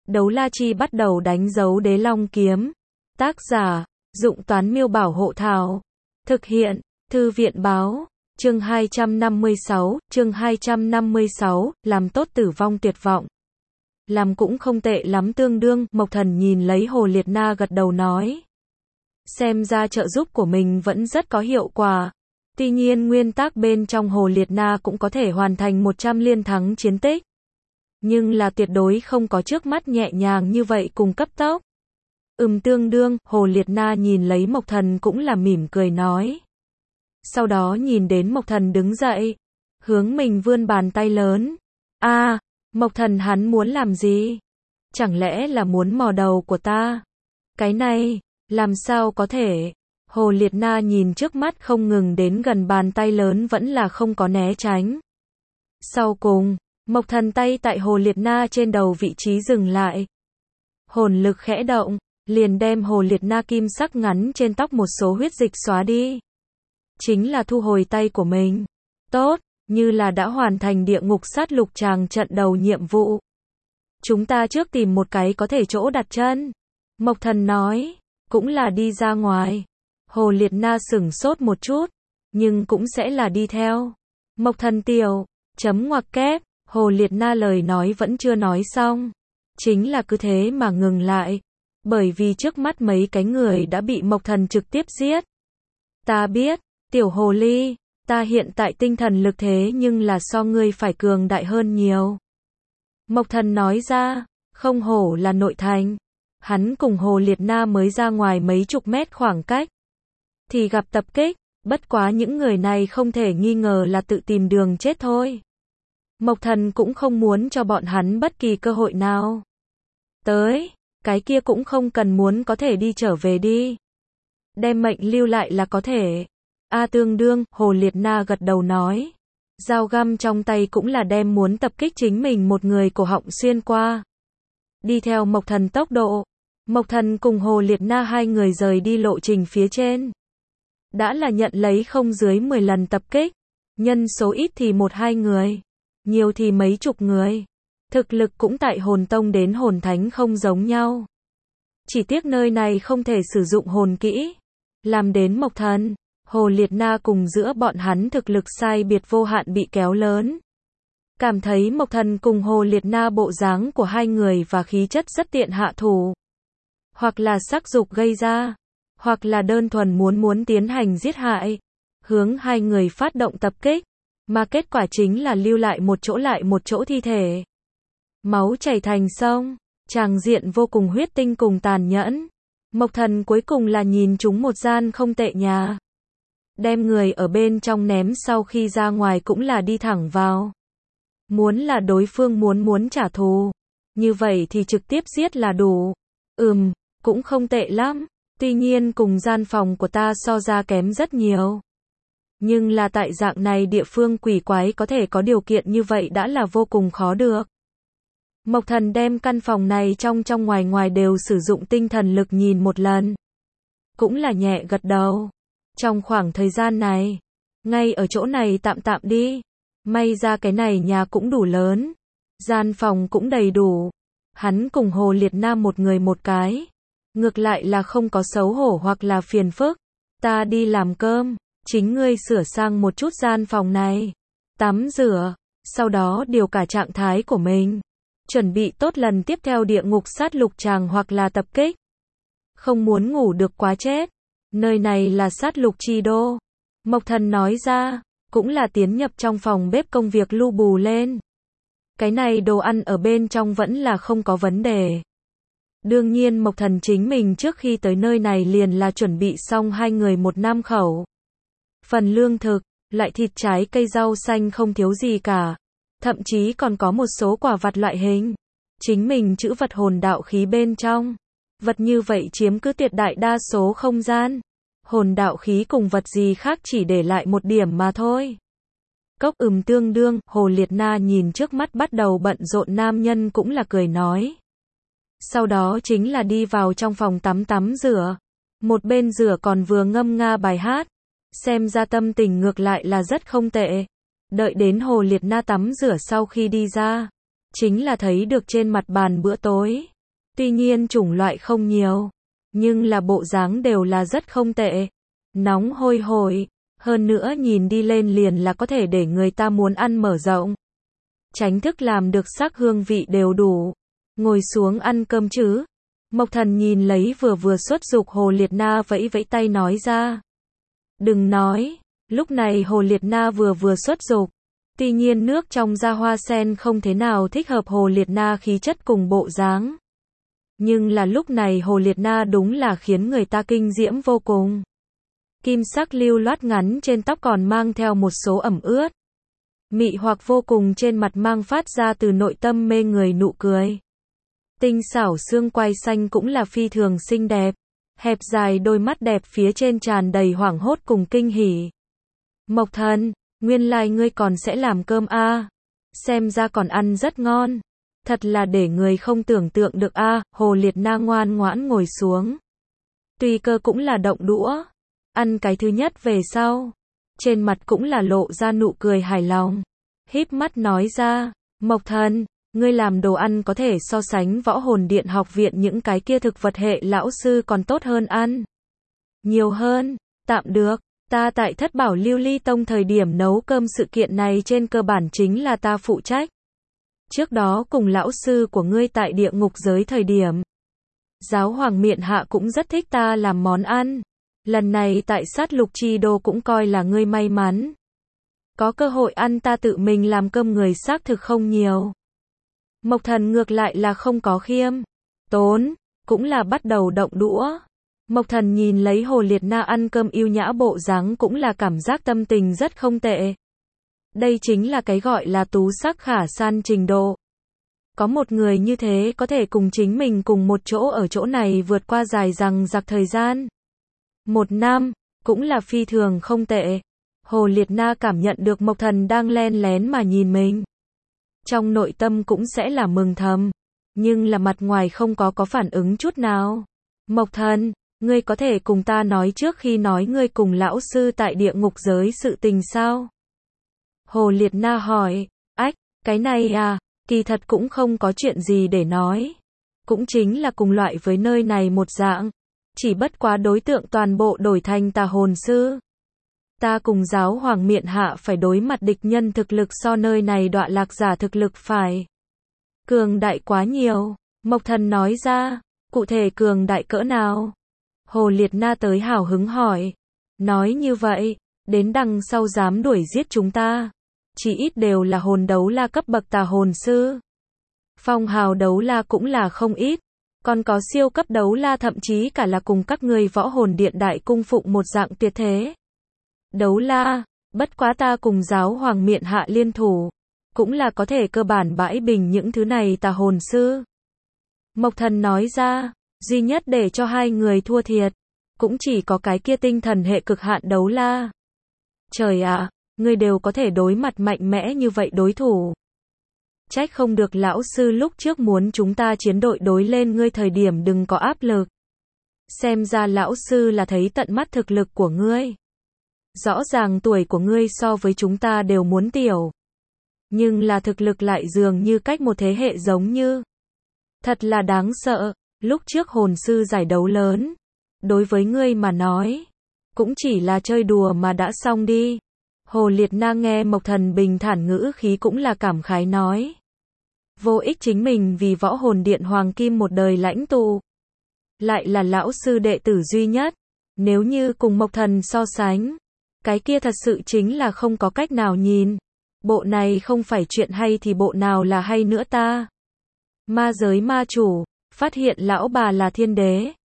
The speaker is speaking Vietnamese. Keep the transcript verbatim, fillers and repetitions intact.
Đấu la chi bắt đầu đánh dấu đế long kiếm. Tác giả, Dụng Toán Miêu Bảo Hộ Thảo. Thực hiện, Thư viện Báo. Chương hai trăm năm mươi sáu, chương hai trăm năm mươi sáu, làm tốt tử vong tuyệt vọng. Làm cũng không tệ lắm tương đương, Mộc Thần nhìn lấy Hồ Liệt Na gật đầu nói. Xem ra trợ giúp của mình vẫn rất có hiệu quả. Tuy nhiên nguyên tắc bên trong Hồ Liệt Na cũng có thể hoàn thành một trăm liên thắng chiến tích. Nhưng là tuyệt đối không có trước mắt nhẹ nhàng như vậy cùng cấp tốc. Ừm tương đương, Hồ Liệt Na nhìn lấy Mộc Thần cũng là mỉm cười nói. Sau đó nhìn đến Mộc Thần đứng dậy, hướng mình vươn bàn tay lớn. A, à, Mộc Thần hắn muốn làm gì? Chẳng lẽ là muốn mò đầu của ta? Cái này, làm sao có thể? Hồ Liệt Na nhìn trước mắt không ngừng đến gần bàn tay lớn vẫn là không có né tránh. Sau cùng, Mộc Thần tay tại Hồ Liệt Na trên đầu vị trí dừng lại. Hồn lực khẽ động, liền đem Hồ Liệt Na kim sắc ngắn trên tóc một số huyết dịch xóa đi. Chính là thu hồi tay của mình. Tốt, như là đã hoàn thành địa ngục sát lục tràng trận đầu nhiệm vụ. Chúng ta trước tìm một cái có thể chỗ đặt chân. Mộc Thần nói, cũng là đi ra ngoài. Hồ Liệt Na sửng sốt một chút, nhưng cũng sẽ là đi theo. Mộc Thần tiểu, chấm ngoặc kép, Hồ Liệt Na lời nói vẫn chưa nói xong. Chính là cứ thế mà ngừng lại. Bởi vì trước mắt mấy cái người đã bị Mộc Thần trực tiếp giết. Ta biết, tiểu hồ ly, ta hiện tại tinh thần lực thế nhưng là so ngươi phải cường đại hơn nhiều. Mộc Thần nói ra, không hổ là nội thành. Hắn cùng Hồ Liệt Na mới ra ngoài mấy chục mét khoảng cách. Thì gặp tập kích, bất quá những người này không thể nghi ngờ là tự tìm đường chết thôi. Mộc Thần cũng không muốn cho bọn hắn bất kỳ cơ hội nào. Tới, cái kia cũng không cần muốn có thể đi trở về đi. Đem mệnh lưu lại là có thể. A tương đương, Hồ Liệt Na gật đầu nói. Dao găm trong tay cũng là đem muốn tập kích chính mình một người cổ họng xuyên qua. Đi theo Mộc Thần tốc độ. Mộc Thần cùng Hồ Liệt Na hai người rời đi lộ trình phía trên. Đã là nhận lấy không dưới mười lần tập kích. Nhân số ít thì một hai người. Nhiều thì mấy chục người. Thực lực cũng tại hồn tông đến hồn thánh không giống nhau. Chỉ tiếc nơi này không thể sử dụng hồn kỹ. Làm đến Mộc Thần, Hồ Liệt Na cùng giữa bọn hắn thực lực sai biệt vô hạn bị kéo lớn. Cảm thấy Mộc Thần cùng Hồ Liệt Na bộ dáng của hai người và khí chất rất tiện hạ thủ. Hoặc là sắc dục gây ra. Hoặc là đơn thuần muốn muốn tiến hành giết hại. Hướng hai người phát động tập kích. Mà kết quả chính là lưu lại một chỗ lại một chỗ thi thể. Máu chảy thành sông, tràng diện vô cùng huyết tinh cùng tàn nhẫn. Mộc Thần cuối cùng là nhìn chúng một gian không tệ nhà. Đem người ở bên trong ném sau khi ra ngoài cũng là đi thẳng vào. Muốn là đối phương muốn muốn trả thù. Như vậy thì trực tiếp giết là đủ. Ừm, cũng không tệ lắm. Tuy nhiên cùng gian phòng của ta so ra kém rất nhiều. Nhưng là tại dạng này địa phương quỷ quái có thể có điều kiện như vậy đã là vô cùng khó được. Mộc Thần đem căn phòng này trong trong ngoài ngoài đều sử dụng tinh thần lực nhìn một lần. Cũng là nhẹ gật đầu. Trong khoảng thời gian này, ngay ở chỗ này tạm tạm đi. May ra cái này nhà cũng đủ lớn. Gian phòng cũng đầy đủ. Hắn cùng Hồ Liệt Na một người một cái. Ngược lại là không có xấu hổ hoặc là phiền phức. Ta đi làm cơm. Chính ngươi sửa sang một chút gian phòng này. Tắm rửa. Sau đó điều cả trạng thái của mình. Chuẩn bị tốt lần tiếp theo địa ngục sát lục tràng hoặc là tập kích. Không muốn ngủ được quá chết. Nơi này là sát lục chi đô. Mộc Thần nói ra. Cũng là tiến nhập trong phòng bếp công việc lu bù lên. Cái này đồ ăn ở bên trong vẫn là không có vấn đề. Đương nhiên Mộc Thần chính mình trước khi tới nơi này liền là chuẩn bị xong hai người một năm khẩu. Phần lương thực, lại thịt trái cây rau xanh không thiếu gì cả. Thậm chí còn có một số quả vặt loại hình. Chính mình trữ vật hồn đạo khí bên trong. Vật như vậy chiếm cứ tuyệt đại đa số không gian. Hồn đạo khí cùng vật gì khác chỉ để lại một điểm mà thôi. Cốc ừm tương đương, Hồ Liệt Na nhìn trước mắt bắt đầu bận rộn nam nhân cũng là cười nói. Sau đó chính là đi vào trong phòng tắm tắm rửa. Một bên rửa còn vừa ngâm nga bài hát. Xem ra tâm tình ngược lại là rất không tệ. Đợi đến Hồ Liệt Na tắm rửa sau khi đi ra. Chính là thấy được trên mặt bàn bữa tối. Tuy nhiên chủng loại không nhiều, nhưng là bộ dáng đều là rất không tệ. Nóng hôi hổi, hơn nữa nhìn đi lên liền là có thể để người ta muốn ăn mở rộng. Chánh thức làm được sắc hương vị đều đủ. Ngồi xuống ăn cơm chứ. Mộc Thần nhìn lấy vừa vừa xuất dục Hồ Liệt Na vẫy vẫy tay nói ra. Đừng nói, lúc này Hồ Liệt Na vừa vừa xuất dục. Tuy nhiên nước trong da hoa sen không thế nào thích hợp Hồ Liệt Na khí chất cùng bộ dáng. Nhưng là lúc này Hồ Liệt Na đúng là khiến người ta kinh diễm vô cùng. Kim sắc lưu loát ngắn trên tóc còn mang theo một số ẩm ướt. Mị hoặc vô cùng trên mặt mang phát ra từ nội tâm mê người nụ cười. Tinh xảo xương quai xanh cũng là phi thường xinh đẹp. Hẹp dài đôi mắt đẹp phía trên tràn đầy hoảng hốt cùng kinh hỉ. Mộc Thần, nguyên lai ngươi còn sẽ làm cơm a? À. Xem ra còn ăn rất ngon. Thật là để người không tưởng tượng được a. À. Hồ Liệt Na ngoan ngoãn ngồi xuống. Tùy Cơ cũng là động đũa. Ăn cái thứ nhất về sau. Trên mặt cũng là lộ ra nụ cười hài lòng. Híp mắt nói ra, Mộc Thần, ngươi làm đồ ăn có thể so sánh Võ Hồn Điện học viện những cái kia thực vật hệ lão sư còn tốt hơn ăn. Nhiều hơn, tạm được, ta tại Thất Bảo Lưu Ly Tông thời điểm nấu cơm sự kiện này trên cơ bản chính là ta phụ trách. Trước đó cùng lão sư của ngươi tại địa ngục giới thời điểm. Giáo hoàng miện hạ cũng rất thích ta làm món ăn. Lần này tại sát lục chi đô cũng coi là ngươi may mắn. Có cơ hội ăn ta tự mình làm cơm người xác thực không nhiều. Mộc Thần ngược lại là không có khiêm tốn, cũng là bắt đầu động đũa. Mộc Thần nhìn lấy Hồ Liệt Na ăn cơm yêu nhã bộ dáng cũng là cảm giác tâm tình rất không tệ. Đây chính là cái gọi là tú sắc khả san trình độ. Có một người như thế có thể cùng chính mình cùng một chỗ ở chỗ này vượt qua dài dằng dặc thời gian. Một năm, cũng là phi thường không tệ. Hồ Liệt Na cảm nhận được Mộc Thần đang len lén mà nhìn mình. Trong nội tâm cũng sẽ là mừng thầm. Nhưng là mặt ngoài không có có phản ứng chút nào. Mộc Thần, ngươi có thể cùng ta nói trước khi nói ngươi cùng lão sư tại địa ngục giới sự tình sao? Hồ Liệt Na hỏi, ách, cái này à, kỳ thật cũng không có chuyện gì để nói. Cũng chính là cùng loại với nơi này một dạng. Chỉ bất quá đối tượng toàn bộ đổi thành tà hồn sư. Ta cùng giáo hoàng miện hạ phải đối mặt địch nhân thực lực so nơi này đọa lạc giả thực lực phải cường đại quá nhiều. Mộc Thần nói ra, cụ thể cường đại cỡ nào? Hồ Liệt Na tới hào hứng hỏi. Nói như vậy, đến đằng sau dám đuổi giết chúng ta. Chỉ ít đều là hồn đấu la cấp bậc tà hồn sư. Phong hào đấu la cũng là không ít. Còn có siêu cấp đấu la thậm chí cả là cùng các người Võ Hồn Điện đại cung phụng một dạng tuyệt thế. Đấu la, bất quá ta cùng giáo hoàng miện hạ liên thủ. Cũng là có thể cơ bản bãi bình những thứ này tà hồn sư. Mộc Thần nói ra, duy nhất để cho hai người thua thiệt. Cũng chỉ có cái kia tinh thần hệ cực hạn đấu la. Trời ạ, à, ngươi đều có thể đối mặt mạnh mẽ như vậy đối thủ. Trách không được lão sư lúc trước muốn chúng ta chiến đội đối lên ngươi thời điểm đừng có áp lực. Xem ra lão sư là thấy tận mắt thực lực của ngươi. Rõ ràng tuổi của ngươi so với chúng ta đều muốn tiểu. Nhưng là thực lực lại dường như cách một thế hệ giống như. Thật là đáng sợ, lúc trước hồn sư giải đấu lớn. Đối với ngươi mà nói, cũng chỉ là chơi đùa mà đã xong đi. Hồ Liệt Na nghe Mộc Thần bình thản ngữ khí cũng là cảm khái nói. Vô ích chính mình vì Võ Hồn Điện Hoàng Kim một đời lãnh tụ. Lại là lão sư đệ tử duy nhất. Nếu như cùng Mộc Thần so sánh, cái kia thật sự chính là không có cách nào nhìn. Bộ này không phải chuyện hay thì bộ nào là hay nữa ta. Ma giới ma chủ, phát hiện lão bà là thiên đế.